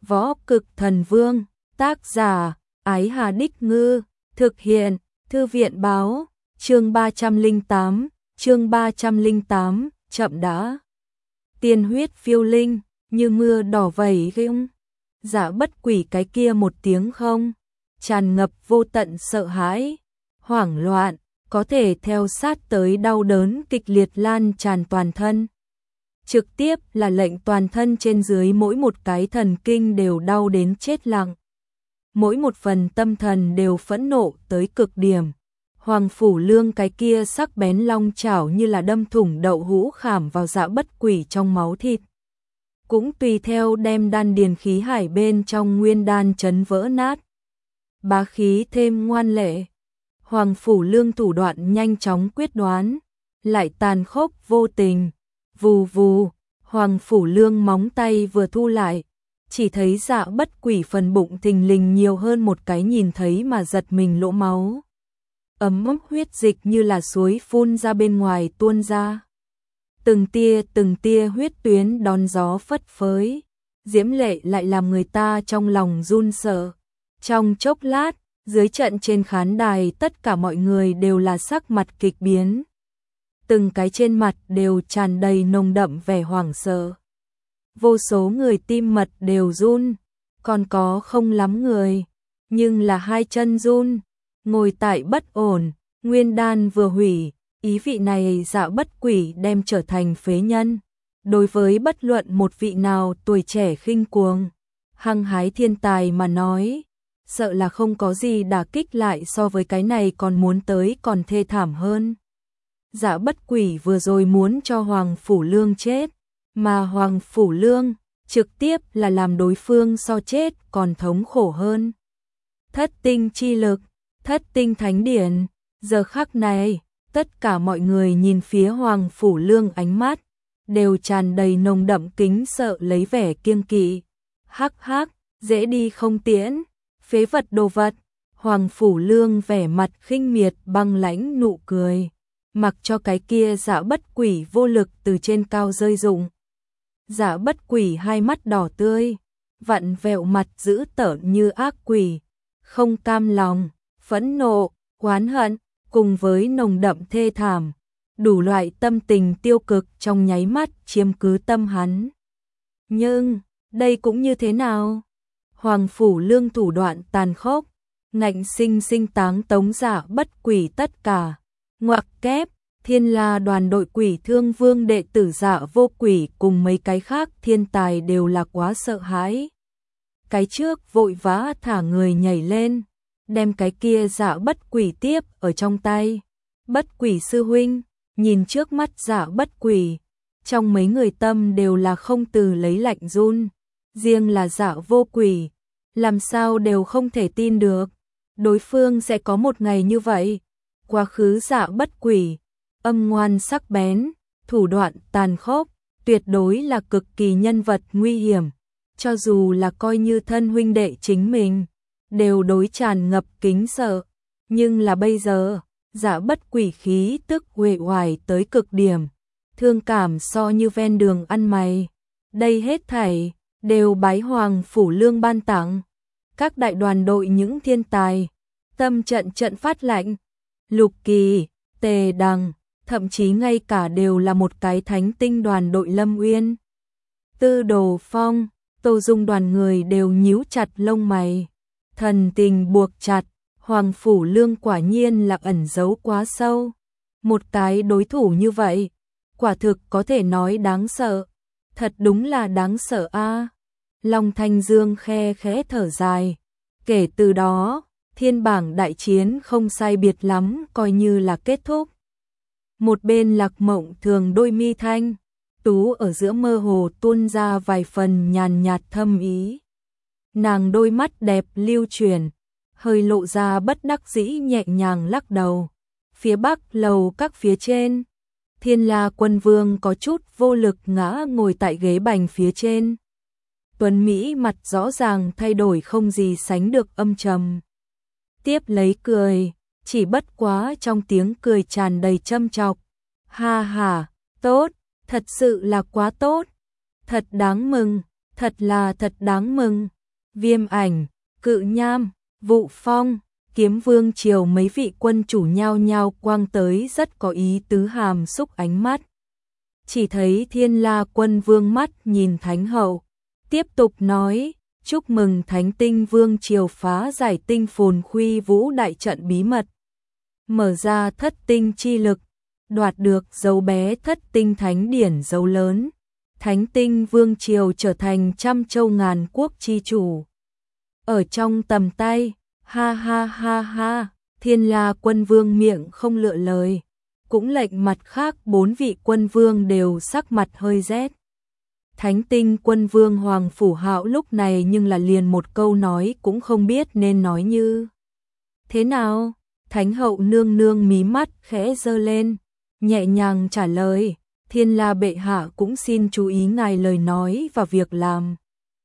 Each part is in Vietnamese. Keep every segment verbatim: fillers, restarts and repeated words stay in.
Võ Cực Thần Vương, tác giả, Ái Hà Đích Ngư, thực hiện, Thư viện báo, chương ba trăm lẻ tám, chương ba trăm lẻ tám, chậm đã. Tiên huyết phiêu linh, như mưa đỏ vẩy ghiêng. Dạ bất quỷ cái kia một tiếng không, tràn ngập vô tận sợ hãi, hoảng loạn, có thể theo sát tới đau đớn kịch liệt lan tràn toàn thân. Trực tiếp là lệnh toàn thân trên dưới mỗi một cái thần kinh đều đau đến chết lặng. Mỗi một phần tâm thần đều phẫn nộ tới cực điểm. Hoàng Phủ Lương cái kia sắc bén long chảo như là đâm thủng đậu hũ khảm vào dạ bất quỷ trong máu thịt. Cũng tùy theo đem đan điền khí hải bên trong nguyên đan chấn vỡ nát. Bá khí thêm ngoan lệ. Hoàng Phủ Lương thủ đoạn nhanh chóng quyết đoán, lại tàn khốc vô tình. Vù vù, Hoàng Phủ Lương móng tay vừa thu lại, chỉ thấy dạ bất quỷ phần bụng thình lình nhiều hơn một cái nhìn thấy mà giật mình lỗ máu. Ấm ấm huyết dịch như là suối phun ra bên ngoài tuôn ra. Từng tia từng tia huyết tuyến đón gió phất phới, diễm lệ lại làm người ta trong lòng run sợ. Trong chốc lát, dưới trận trên khán đài tất cả mọi người đều là sắc mặt kịch biến. Từng cái trên mặt đều tràn đầy nồng đậm vẻ hoảng sợ. Vô số người tim mật đều run, còn có không lắm người, nhưng là hai chân run, ngồi tại bất ổn, nguyên đan vừa hủy, ý vị này dạ bất quỷ đem trở thành phế nhân. Đối với bất luận một vị nào tuổi trẻ khinh cuồng, hăng hái thiên tài mà nói, sợ là không có gì đả kích lại so với cái này còn muốn tới còn thê thảm hơn. Dạ bất quỷ vừa rồi muốn cho Hoàng Phủ Lương chết, mà Hoàng Phủ Lương trực tiếp là làm đối phương so chết còn thống khổ hơn. Thất tinh chi lực, thất tinh thánh điển, giờ khắc này, tất cả mọi người nhìn phía Hoàng Phủ Lương ánh mắt, đều tràn đầy nồng đậm kính sợ lấy vẻ kiêng kỵ. Hắc hắc, dễ đi không tiễn, phế vật đồ vật. Hoàng Phủ Lương vẻ mặt khinh miệt băng lãnh nụ cười, mặc cho cái kia dạ bất quỷ vô lực từ trên cao rơi rụng. Dạ bất quỷ hai mắt đỏ tươi, vặn vẹo mặt dữ tợn như ác quỷ, không cam lòng, phẫn nộ, oán hận, cùng với nồng đậm thê thảm, đủ loại tâm tình tiêu cực trong nháy mắt chiếm cứ tâm hắn. Nhưng, đây cũng như thế nào? Hoàng Phủ Lương thủ đoạn tàn khốc, ngạnh sinh sinh táng tống dạ bất quỷ tất cả. Ngoặc kép, Thiên La đoàn đội Quỷ Thương Vương đệ tử dạ vô quỷ cùng mấy cái khác thiên tài đều là quá sợ hãi. Cái trước vội vã thả người nhảy lên, đem cái kia dạ bất quỷ tiếp ở trong tay. Bất quỷ sư huynh, nhìn trước mắt dạ bất quỷ, trong mấy người tâm đều là không từ lấy lạnh run. Riêng là dạ vô quỷ, làm sao đều không thể tin được, đối phương sẽ có một ngày như vậy. Quá khứ dạ bất quỷ, âm ngoan sắc bén, thủ đoạn tàn khốc, tuyệt đối là cực kỳ nhân vật nguy hiểm. Cho dù là coi như thân huynh đệ chính mình, đều đối tràn ngập kính sợ. Nhưng là bây giờ, dạ bất quỷ khí tức uể oải tới cực điểm, thương cảm so như ven đường ăn mày. Đây hết thảy đều bái Hoàng Phủ Lương ban tặng. Các đại đoàn đội những thiên tài, tâm trận trận phát lạnh. Lục Kỳ, Tề Đằng, thậm chí ngay cả đều là một cái thánh tinh đoàn đội Lâm Uyên. Tư Đồ Phong, Tô Dung đoàn người đều nhíu chặt lông mày. Thần tình buộc chặt, Hoàng Phủ Lương quả nhiên là ẩn giấu quá sâu. Một cái đối thủ như vậy, quả thực có thể nói đáng sợ. Thật đúng là đáng sợ a. Long Thanh Dương khe khẽ thở dài. Kể từ đó, thiên bảng đại chiến không sai biệt lắm coi như là kết thúc. Một bên Lạc Mộng Thường đôi mi thanh tú ở giữa mơ hồ tuôn ra vài phần nhàn nhạt thâm ý. Nàng đôi mắt đẹp lưu chuyển, hơi lộ ra bất đắc dĩ nhẹ nhàng lắc đầu. Phía bắc lầu các phía trên, Thiên La Quân Vương có chút vô lực ngã ngồi tại ghế bành phía trên. Tuấn Mỹ mặt rõ ràng thay đổi không gì sánh được âm trầm. Tiếp lấy cười, chỉ bất quá trong tiếng cười tràn đầy châm chọc. Ha ha, tốt, thật sự là quá tốt, thật đáng mừng. thật là thật đáng mừng. Viêm Ảnh, Cự Nham, Vụ Phong, Kiếm Vương Triều mấy vị quân chủ nhao nhao quang tới rất có ý tứ hàm xúc ánh mắt. Chỉ thấy Thiên La Quân Vương mắt nhìn Thánh Hậu, tiếp tục nói, chúc mừng Thánh Tinh Vương Triều phá giải tinh phồn khuy vũ đại trận bí mật, mở ra thất tinh chi lực, đoạt được dấu bé thất tinh thánh điển dấu lớn. Thánh Tinh Vương Triều trở thành trăm châu ngàn quốc chi chủ. Ở trong tầm tay, ha ha ha ha, Thiên La Quân Vương miệng không lựa lời, cũng lệnh mặt khác bốn vị quân vương đều sắc mặt hơi rét. Thánh Tinh Quân Vương Hoàng Phủ Hạo lúc này nhưng là liền một câu nói cũng không biết nên nói như thế nào. Thánh Hậu nương nương mí mắt khẽ giơ lên, nhẹ nhàng trả lời, Thiên La bệ hạ cũng xin chú ý ngài lời nói và việc làm.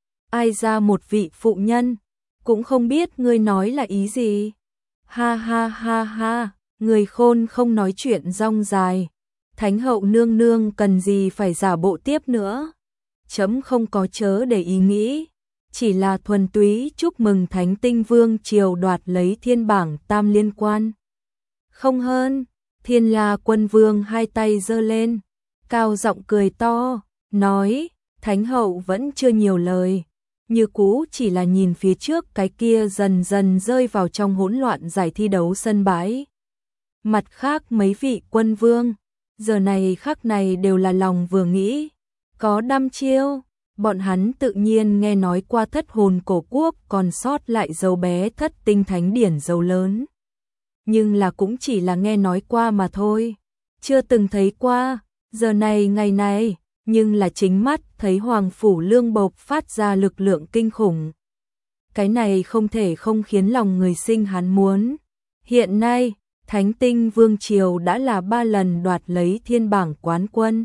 Ai ra một vị phụ nhân, cũng không biết ngươi nói là ý gì. Ha ha ha ha, người khôn không nói chuyện rong dài. Thánh Hậu nương nương cần gì phải giả bộ tiếp nữa. Chấm không có chớ để ý nghĩ, chỉ là thuần túy chúc mừng Thánh Tinh Vương Triều đoạt lấy thiên bảng tam liên quan. Không hơn. Thiên La Quân Vương hai tay giơ lên, cao giọng cười to, nói, Thánh Hậu vẫn chưa nhiều lời, như cũ chỉ là nhìn phía trước cái kia dần dần rơi vào trong hỗn loạn giải thi đấu sân bãi. Mặt khác mấy vị quân vương, giờ này khắc này đều là lòng vừa nghĩ, có đăm chiêu, bọn hắn tự nhiên nghe nói qua thất hồn cổ quốc còn sót lại dấu bé thất tinh thánh điển dấu lớn. Nhưng là cũng chỉ là nghe nói qua mà thôi, chưa từng thấy qua, giờ này ngày này, nhưng là chính mắt thấy Hoàng Phủ Lương bộc phát ra lực lượng kinh khủng. Cái này không thể không khiến lòng người sinh hắn muốn. Hiện nay, Thánh Tinh Vương Triều đã là ba lần đoạt lấy thiên bảng quán quân.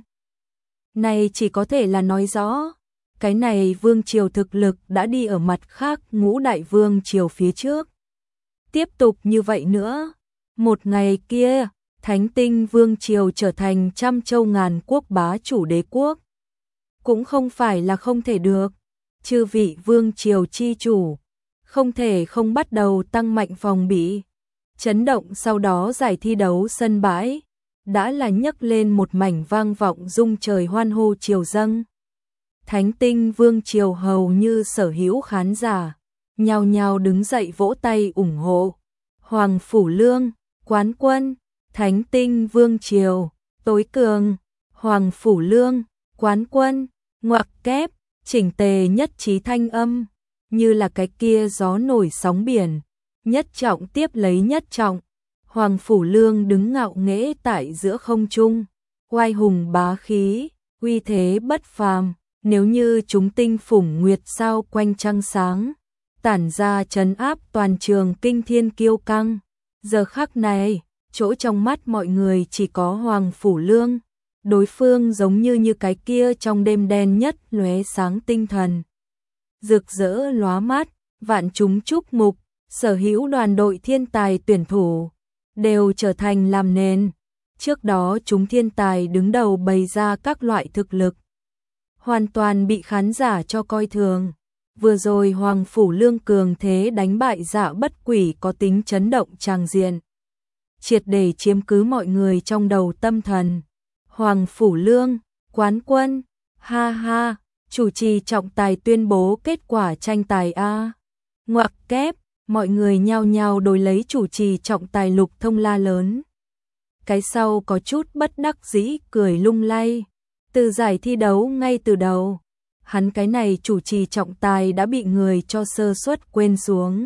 Này chỉ có thể là nói rõ, cái này Vương Triều thực lực đã đi ở mặt khác ngũ đại Vương Triều phía trước. Tiếp tục như vậy nữa, một ngày kia, Thánh Tinh Vương Triều trở thành trăm châu ngàn quốc bá chủ đế quốc. Cũng không phải là không thể được, chư vị Vương Triều chi chủ, không thể không bắt đầu tăng mạnh phòng bị. Chấn động sau đó giải thi đấu sân bãi, đã là nhấc lên một mảnh vang vọng rung trời hoan hô triều dâng. Thánh Tinh Vương Triều hầu như sở hữu khán giả, nhao nhao đứng dậy vỗ tay ủng hộ. Hoàng Phủ Lương, quán quân, Thánh Tinh Vương Triều, tối cường, Hoàng Phủ Lương, quán quân, ngoặc kép, chỉnh tề nhất trí thanh âm, như là cái kia gió nổi sóng biển, nhất trọng tiếp lấy nhất trọng. Hoàng Phủ Lương đứng ngạo nghễ tại giữa không trung, oai hùng bá khí, uy thế bất phàm, nếu như chúng tinh phủng nguyệt sao quanh trăng sáng, tản ra trấn áp toàn trường kinh thiên kiêu căng. Giờ khắc này, chỗ trong mắt mọi người chỉ có Hoàng Phủ Lương, đối phương giống như như cái kia trong đêm đen nhất lóe sáng tinh thần. Rực rỡ lóa mắt, vạn chúng chúc mục, sở hữu đoàn đội thiên tài tuyển thủ, đều trở thành làm nền. Trước đó chúng thiên tài đứng đầu bày ra các loại thực lực, hoàn toàn bị khán giả cho coi thường. Vừa rồi Hoàng Phủ Lương cường thế đánh bại Dạ Bất Quỷ có tính chấn động tràng diện, triệt để chiếm cứ mọi người trong đầu tâm thần. Hoàng Phủ Lương, quán quân, ha ha, chủ trì trọng tài tuyên bố kết quả tranh tài a. Ngoặc kép, mọi người nhao nhao đối lấy chủ trì trọng tài Lục Thông la lớn. Cái sau có chút bất đắc dĩ cười lung lay, từ giải thi đấu ngay từ đầu, hắn cái này chủ trì trọng tài đã bị người cho sơ suất quên xuống.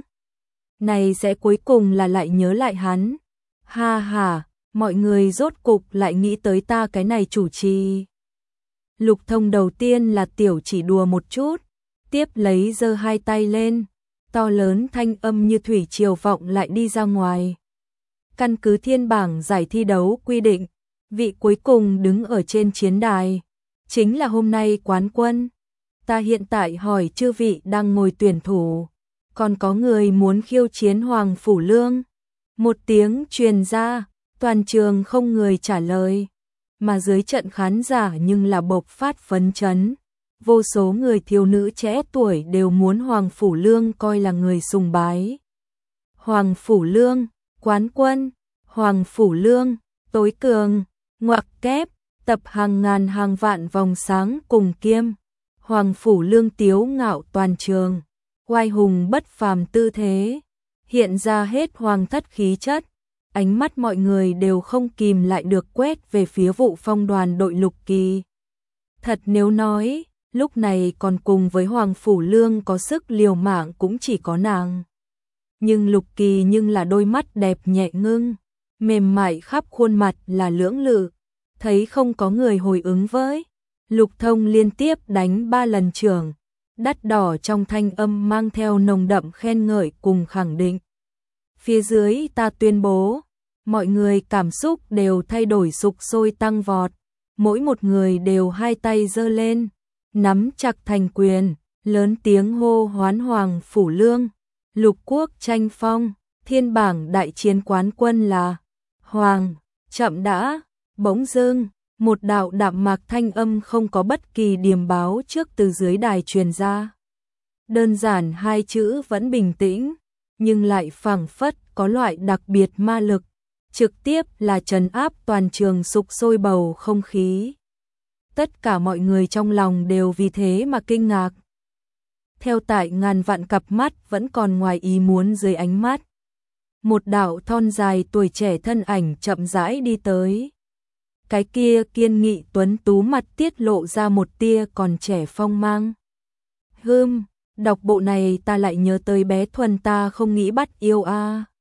Này sẽ cuối cùng là lại nhớ lại hắn. Ha ha, mọi người rốt cục lại nghĩ tới ta cái này chủ trì. Lục Thông đầu tiên là tiểu chỉ đùa một chút, tiếp lấy giơ hai tay lên, to lớn thanh âm như thủy triều vọng lại đi ra ngoài. Căn cứ thiên bảng giải thi đấu quy định, vị cuối cùng đứng ở trên chiến đài chính là hôm nay quán quân. Ta hiện tại hỏi chư vị đang ngồi tuyển thủ, còn có người muốn khiêu chiến Hoàng Phủ Lương? Một tiếng truyền ra, toàn trường không người trả lời, mà dưới trận khán giả nhưng là bộc phát phấn chấn. vô số người thiếu nữ trẻ tuổi đều muốn Hoàng Phủ Lương coi là người sùng bái. Hoàng Phủ Lương, quán quân, Hoàng Phủ Lương, tối cường, ngoặc kép, tập hàng ngàn hàng vạn vòng sáng cùng kiêm. Hoàng Phủ Lương tiếu ngạo toàn trường, oai hùng bất phàm tư thế, hiện ra hết hoàng thất khí chất. Ánh mắt mọi người đều không kìm lại được quét về phía Vụ Phong đoàn đội Lục Kỳ. Thật nếu nói, lúc này còn cùng với Hoàng Phủ Lương có sức liều mạng cũng chỉ có nàng. Nhưng Lục Kỳ nhưng là đôi mắt đẹp nhẹ ngưng, mềm mại khắp khuôn mặt là lưỡng lự, thấy không có người hồi ứng với. Lục Thông liên tiếp đánh ba lần trưởng, đắt đỏ trong thanh âm mang theo nồng đậm khen ngợi cùng khẳng định. Phía dưới ta tuyên bố, mọi người cảm xúc đều thay đổi sục sôi tăng vọt, mỗi một người đều hai tay giơ lên, nắm chặt thành quyền, lớn tiếng hô hoán Hoàng Phủ Lương, lục quốc tranh phong, thiên bảng đại chiến quán quân là Hoàng, chậm đã, bỗng dưng, một đạo đạm mạc thanh âm không có bất kỳ điềm báo trước từ dưới đài truyền ra. Đơn giản hai chữ vẫn bình tĩnh, nhưng lại phảng phất có loại đặc biệt ma lực, trực tiếp là trấn áp toàn trường sục sôi bầu không khí. Tất cả mọi người trong lòng đều vì thế mà kinh ngạc. Theo tại ngàn vạn cặp mắt vẫn còn ngoài ý muốn dưới ánh mắt. Một đạo thon dài tuổi trẻ thân ảnh chậm rãi đi tới. Cái kia kiên nghị tuấn tú mặt tiết lộ ra một tia còn trẻ phong mang. Hưm, đọc bộ này ta lại nhớ tới bé Thuần ta không nghĩ bắt yêu a.